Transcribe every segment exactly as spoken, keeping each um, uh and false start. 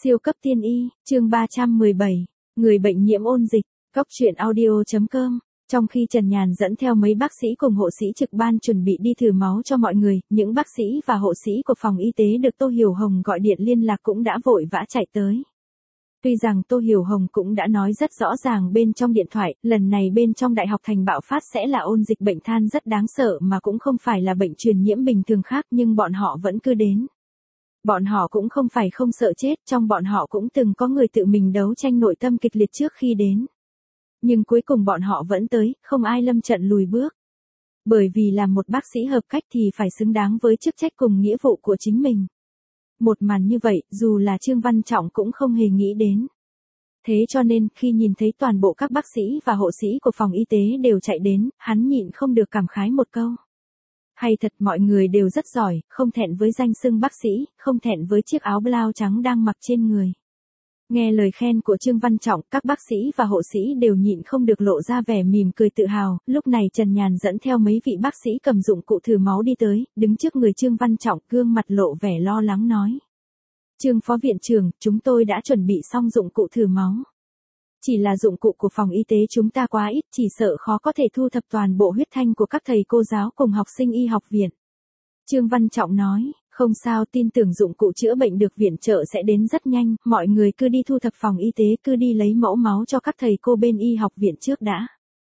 Siêu cấp tiên y, chương ba trăm mười bảy, người bệnh nhiễm ôn dịch, Cóc truyện audio chấm com. Trong khi Trần Nhàn dẫn theo mấy bác sĩ cùng hộ sĩ trực ban chuẩn bị đi thử máu cho mọi người, những bác sĩ và hộ sĩ của phòng y tế được Tô Hiểu Hồng gọi điện liên lạc cũng đã vội vã chạy tới. Tuy rằng Tô Hiểu Hồng cũng đã nói rất rõ ràng bên trong điện thoại, lần này bên trong Đại học Thành bạo phát sẽ là ôn dịch bệnh than rất đáng sợ mà cũng không phải là bệnh truyền nhiễm bình thường khác, nhưng bọn họ vẫn cứ đến. Bọn họ cũng không phải không sợ chết, trong bọn họ cũng từng có người tự mình đấu tranh nội tâm kịch liệt trước khi đến. Nhưng cuối cùng bọn họ vẫn tới, không ai lâm trận lùi bước. Bởi vì là một bác sĩ hợp cách thì phải xứng đáng với chức trách cùng nghĩa vụ của chính mình. Một màn như vậy, dù là Trương Văn Trọng cũng không hề nghĩ đến. Thế cho nên, khi nhìn thấy toàn bộ các bác sĩ và hộ sĩ của phòng y tế đều chạy đến, hắn nhịn không được cảm khái một câu. Hay thật, mọi người đều rất giỏi, không thẹn với danh xưng bác sĩ, không thẹn với chiếc áo blau trắng đang mặc trên người. Nghe lời khen của Trương Văn Trọng, các bác sĩ và hộ sĩ đều nhịn không được lộ ra vẻ mỉm cười tự hào. Lúc này Trần Nhàn dẫn theo mấy vị bác sĩ cầm dụng cụ thử máu đi tới, đứng trước người Trương Văn Trọng, gương mặt lộ vẻ lo lắng nói. Trương Phó Viện trưởng, chúng tôi đã chuẩn bị xong dụng cụ thử máu. Chỉ là dụng cụ của phòng y tế chúng ta quá ít, chỉ sợ khó có thể thu thập toàn bộ huyết thanh của các thầy cô giáo cùng học sinh y học viện. Trương Văn Trọng nói, không sao, tin tưởng dụng cụ chữa bệnh được viện trợ sẽ đến rất nhanh, mọi người cứ đi thu thập phòng y tế, cứ đi lấy mẫu máu cho các thầy cô bên y học viện trước đã.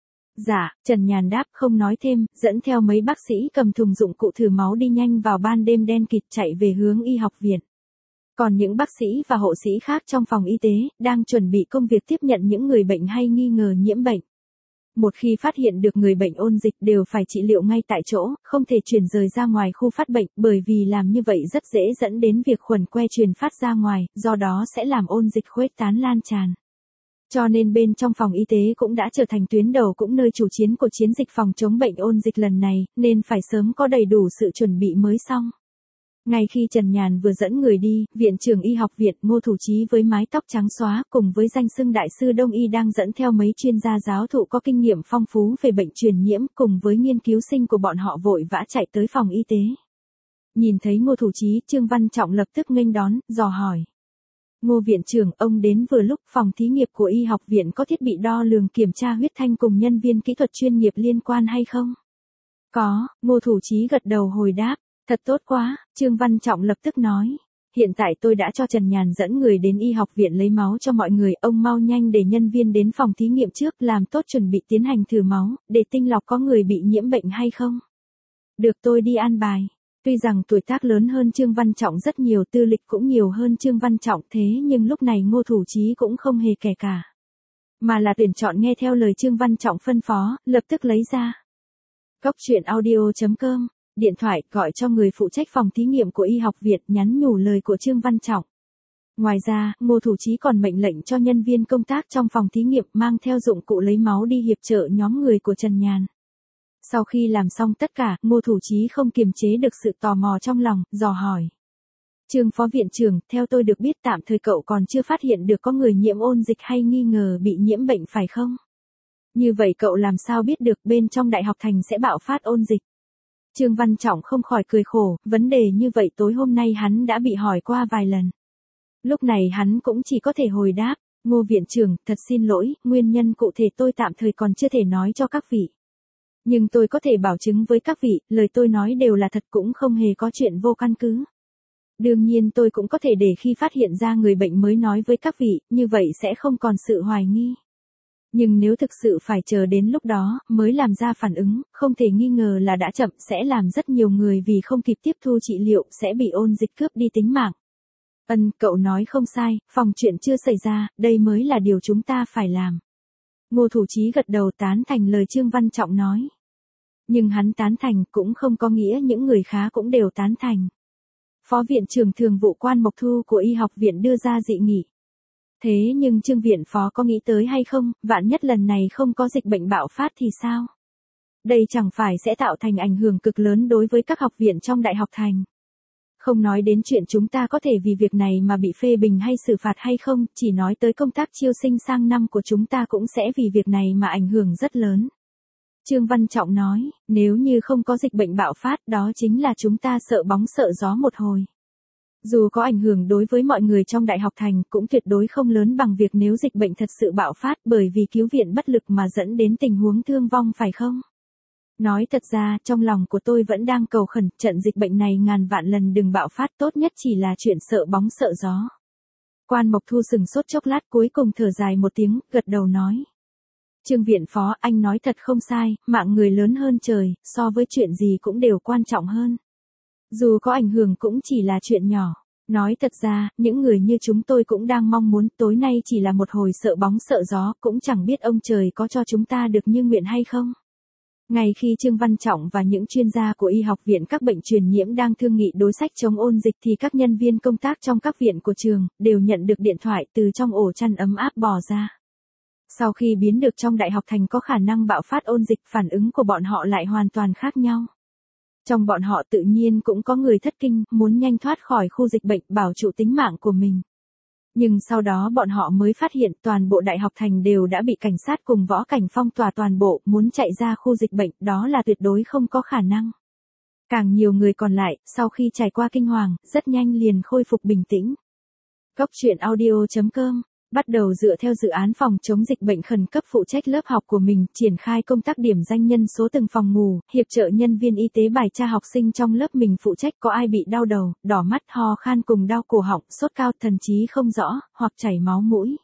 Dạ, Trần Nhàn đáp không nói thêm, dẫn theo mấy bác sĩ cầm thùng dụng cụ thử máu đi nhanh vào ban đêm đen kịt chạy về hướng y học viện. Còn những bác sĩ và hộ sĩ khác trong phòng y tế, đang chuẩn bị công việc tiếp nhận những người bệnh hay nghi ngờ nhiễm bệnh. Một khi phát hiện được người bệnh ôn dịch đều phải trị liệu ngay tại chỗ, không thể chuyển rời ra ngoài khu phát bệnh, bởi vì làm như vậy rất dễ dẫn đến việc khuẩn que truyền phát ra ngoài, do đó sẽ làm ôn dịch khuếch tán lan tràn. Cho nên bên trong phòng y tế cũng đã trở thành tuyến đầu cũng nơi chủ chiến của chiến dịch phòng chống bệnh ôn dịch lần này, nên phải sớm có đầy đủ sự chuẩn bị mới xong. Ngay khi Trần Nhàn vừa dẫn người đi, Viện trưởng Y học viện Ngô Thủ Chí với mái tóc trắng xóa cùng với danh xưng Đại sư Đông Y đang dẫn theo mấy chuyên gia giáo thụ có kinh nghiệm phong phú về bệnh truyền nhiễm cùng với nghiên cứu sinh của bọn họ vội vã chạy tới phòng y tế. Nhìn thấy Ngô Thủ Chí, Trương Văn Trọng lập tức nghênh đón, dò hỏi. Ngô Viện trưởng, ông đến vừa lúc, phòng thí nghiệm của Y học viện có thiết bị đo lường kiểm tra huyết thanh cùng nhân viên kỹ thuật chuyên nghiệp liên quan hay không? Có, Ngô Thủ Chí gật đầu hồi đáp. Thật tốt quá, Trương Văn Trọng lập tức nói. Hiện tại tôi đã cho Trần Nhàn dẫn người đến y học viện lấy máu cho mọi người, ông mau nhanh để nhân viên đến phòng thí nghiệm trước, làm tốt chuẩn bị tiến hành thử máu, để tinh lọc có người bị nhiễm bệnh hay không. Được, tôi đi an bài. Tuy rằng tuổi tác lớn hơn Trương Văn Trọng rất nhiều, tư lịch cũng nhiều hơn Trương Văn Trọng, thế nhưng lúc này Ngô Thủ Chí cũng không hề kẻ cả. Mà là tuyển chọn nghe theo lời Trương Văn Trọng phân phó, lập tức lấy ra. Cóc truyện audio chấm com. Điện thoại gọi cho người phụ trách phòng thí nghiệm của y học viện, nhắn nhủ lời của Trương Văn Trọng. Ngoài ra, Ngô Thủ Chí còn mệnh lệnh cho nhân viên công tác trong phòng thí nghiệm mang theo dụng cụ lấy máu đi hiệp trợ nhóm người của Trần Nhàn. Sau khi làm xong tất cả, Ngô Thủ Chí không kiềm chế được sự tò mò trong lòng, dò hỏi. Trương Phó Viện trưởng, theo tôi được biết tạm thời cậu còn chưa phát hiện được có người nhiễm ôn dịch hay nghi ngờ bị nhiễm bệnh phải không? Như vậy cậu làm sao biết được bên trong Đại học Thành sẽ bạo phát ôn dịch? Trương Văn Trọng không khỏi cười khổ, vấn đề như vậy tối hôm nay hắn đã bị hỏi qua vài lần. Lúc này hắn cũng chỉ có thể hồi đáp, Ngô Viện trưởng, thật xin lỗi, nguyên nhân cụ thể tôi tạm thời còn chưa thể nói cho các vị. Nhưng tôi có thể bảo chứng với các vị, lời tôi nói đều là thật, cũng không hề có chuyện vô căn cứ. Đương nhiên tôi cũng có thể để khi phát hiện ra người bệnh mới nói với các vị, như vậy sẽ không còn sự hoài nghi. Nhưng nếu thực sự phải chờ đến lúc đó mới làm ra phản ứng, không thể nghi ngờ là đã chậm, sẽ làm rất nhiều người vì không kịp tiếp thu trị liệu sẽ bị ôn dịch cướp đi tính mạng. Ân, cậu nói không sai, phòng chuyện chưa xảy ra, đây mới là điều chúng ta phải làm. Ngô Thủ Chí gật đầu tán thành lời Trương Văn Trọng nói. Nhưng hắn tán thành cũng không có nghĩa những người khác cũng đều tán thành. Phó Viện trưởng Thường vụ Quan Mộc Thu của Y học viện đưa ra dị nghị. Thế nhưng Trương Viện Phó có nghĩ tới hay không, vạn nhất lần này không có dịch bệnh bạo phát thì sao? Đây chẳng phải sẽ tạo thành ảnh hưởng cực lớn đối với các học viện trong Đại học Thành. Không nói đến chuyện chúng ta có thể vì việc này mà bị phê bình hay xử phạt hay không, chỉ nói tới công tác chiêu sinh sang năm của chúng ta cũng sẽ vì việc này mà ảnh hưởng rất lớn. Trương Văn Trọng nói, nếu như không có dịch bệnh bạo phát đó chính là chúng ta sợ bóng sợ gió một hồi. Dù có ảnh hưởng đối với mọi người trong đại học thành cũng tuyệt đối không lớn bằng việc nếu dịch bệnh thật sự bạo phát bởi vì cứu viện bất lực mà dẫn đến tình huống thương vong phải không? Nói thật ra, trong lòng của tôi vẫn đang cầu khẩn, trận dịch bệnh này ngàn vạn lần đừng bạo phát, tốt nhất chỉ là chuyện sợ bóng sợ gió. Quan Mộc Thu sừng sốt chốc lát cuối cùng thở dài một tiếng, gật đầu nói. Trương viện phó, anh nói thật không sai, mạng người lớn hơn trời, so với chuyện gì cũng đều quan trọng hơn. Dù có ảnh hưởng cũng chỉ là chuyện nhỏ. Nói thật ra, những người như chúng tôi cũng đang mong muốn tối nay chỉ là một hồi sợ bóng sợ gió, cũng chẳng biết ông trời có cho chúng ta được như nguyện hay không. Ngay khi Trương Văn Trọng và những chuyên gia của y học viện các bệnh truyền nhiễm đang thương nghị đối sách chống ôn dịch thì các nhân viên công tác trong các viện của trường đều nhận được điện thoại từ trong ổ chăn ấm áp bò ra. Sau khi biến được trong đại học thành có khả năng bạo phát ôn dịch, phản ứng của bọn họ lại hoàn toàn khác nhau. Trong bọn họ tự nhiên cũng có người thất kinh, muốn nhanh thoát khỏi khu dịch bệnh bảo trụ tính mạng của mình. Nhưng sau đó bọn họ mới phát hiện toàn bộ đại học thành đều đã bị cảnh sát cùng võ cảnh phong tỏa toàn bộ, muốn chạy ra khu dịch bệnh đó là tuyệt đối không có khả năng. Càng nhiều người còn lại, sau khi trải qua kinh hoàng, rất nhanh liền khôi phục bình tĩnh. Góc truyện audio chấm com bắt đầu dựa theo dự án phòng chống dịch bệnh khẩn cấp phụ trách lớp học của mình, triển khai công tác điểm danh nhân số từng phòng ngủ, hiệp trợ nhân viên y tế bài tra học sinh trong lớp mình phụ trách có ai bị đau đầu, đỏ mắt, ho khan cùng đau cổ họng, sốt cao, thần trí không rõ, hoặc chảy máu mũi.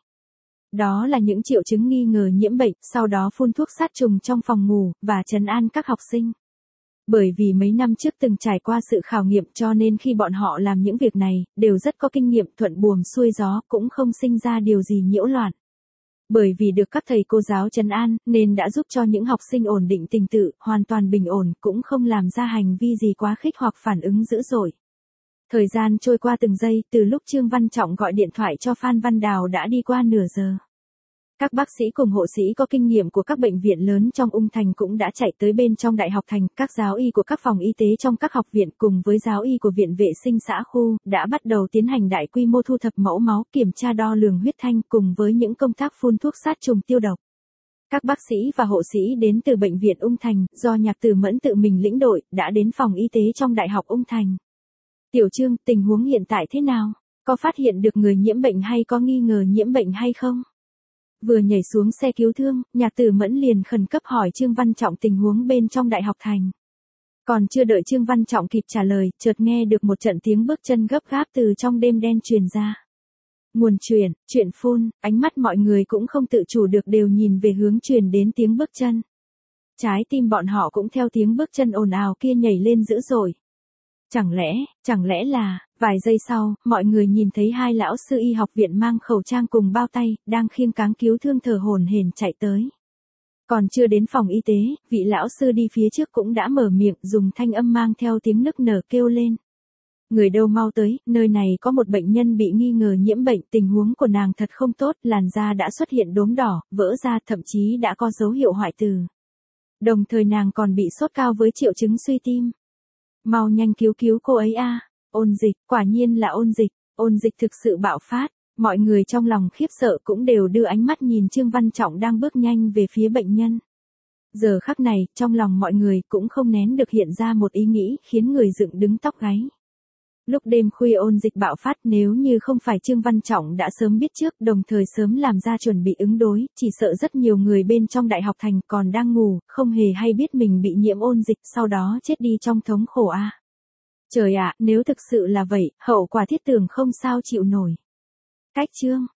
Đó là những triệu chứng nghi ngờ nhiễm bệnh, sau đó phun thuốc sát trùng trong phòng ngủ, và trấn an các học sinh. Bởi vì mấy năm trước từng trải qua sự khảo nghiệm cho nên khi bọn họ làm những việc này, đều rất có kinh nghiệm, thuận buồm xuôi gió, cũng không sinh ra điều gì nhiễu loạn. Bởi vì được các thầy cô giáo trấn an, nên đã giúp cho những học sinh ổn định tình tự, hoàn toàn bình ổn, cũng không làm ra hành vi gì quá khích hoặc phản ứng dữ dội. Thời gian trôi qua từng giây, từ lúc Trương Văn Trọng gọi điện thoại cho Phan Văn Đào đã đi qua nửa giờ. Các bác sĩ cùng hộ sĩ có kinh nghiệm của các bệnh viện lớn trong Ung Thành cũng đã chạy tới bên trong đại học thành, các giáo y của các phòng y tế trong các học viện cùng với giáo y của viện vệ sinh xã khu, đã bắt đầu tiến hành đại quy mô thu thập mẫu máu, kiểm tra đo lường huyết thanh cùng với những công tác phun thuốc sát trùng tiêu độc. Các bác sĩ và hộ sĩ đến từ bệnh viện Ung Thành, do Nhạc Tử Mẫn tự mình lĩnh đội, đã đến phòng y tế trong đại học Ung Thành. Tiểu Trương, tình huống hiện tại thế nào? Có phát hiện được người nhiễm bệnh hay có nghi ngờ nhiễm bệnh hay không? Vừa nhảy xuống xe cứu thương, Nhạc Tử Mẫn liền khẩn cấp hỏi Trương Văn Trọng tình huống bên trong đại học thành. Còn chưa đợi Trương Văn Trọng kịp trả lời, chợt nghe được một trận tiếng bước chân gấp gáp từ trong đêm đen truyền ra. Nguồn truyền, chuyện phun, ánh mắt mọi người cũng không tự chủ được đều nhìn về hướng truyền đến tiếng bước chân. Trái tim bọn họ cũng theo tiếng bước chân ồn ào kia nhảy lên dữ dội. Chẳng lẽ, chẳng lẽ là, vài giây sau, mọi người nhìn thấy hai lão sư y học viện mang khẩu trang cùng bao tay, đang khiêng cáng cứu thương thở hổn hển chạy tới. Còn chưa đến phòng y tế, vị lão sư đi phía trước cũng đã mở miệng dùng thanh âm mang theo tiếng nức nở kêu lên. Người đâu mau tới, nơi này có một bệnh nhân bị nghi ngờ nhiễm bệnh, tình huống của nàng thật không tốt, làn da đã xuất hiện đốm đỏ, vỡ ra, thậm chí đã có dấu hiệu hoại tử. Đồng thời nàng còn bị sốt cao với triệu chứng suy tim. Mau nhanh cứu cứu cô ấy a. Ôn dịch, quả nhiên là ôn dịch, ôn dịch thực sự bạo phát. Mọi người trong lòng khiếp sợ cũng đều đưa ánh mắt nhìn Trương Văn Trọng đang bước nhanh về phía bệnh nhân. Giờ khắc này, trong lòng mọi người cũng không nén được hiện ra một ý nghĩ khiến người dựng đứng tóc gáy. Lúc đêm khuya ôn dịch bạo phát, nếu như không phải Trương Văn Trọng đã sớm biết trước, đồng thời sớm làm ra chuẩn bị ứng đối, chỉ sợ rất nhiều người bên trong đại học thành còn đang ngủ, không hề hay biết mình bị nhiễm ôn dịch, sau đó chết đi trong thống khổ a. À. Trời ạ, nếu thực sự là vậy, hậu quả thiết tưởng không sao chịu nổi. Cách chương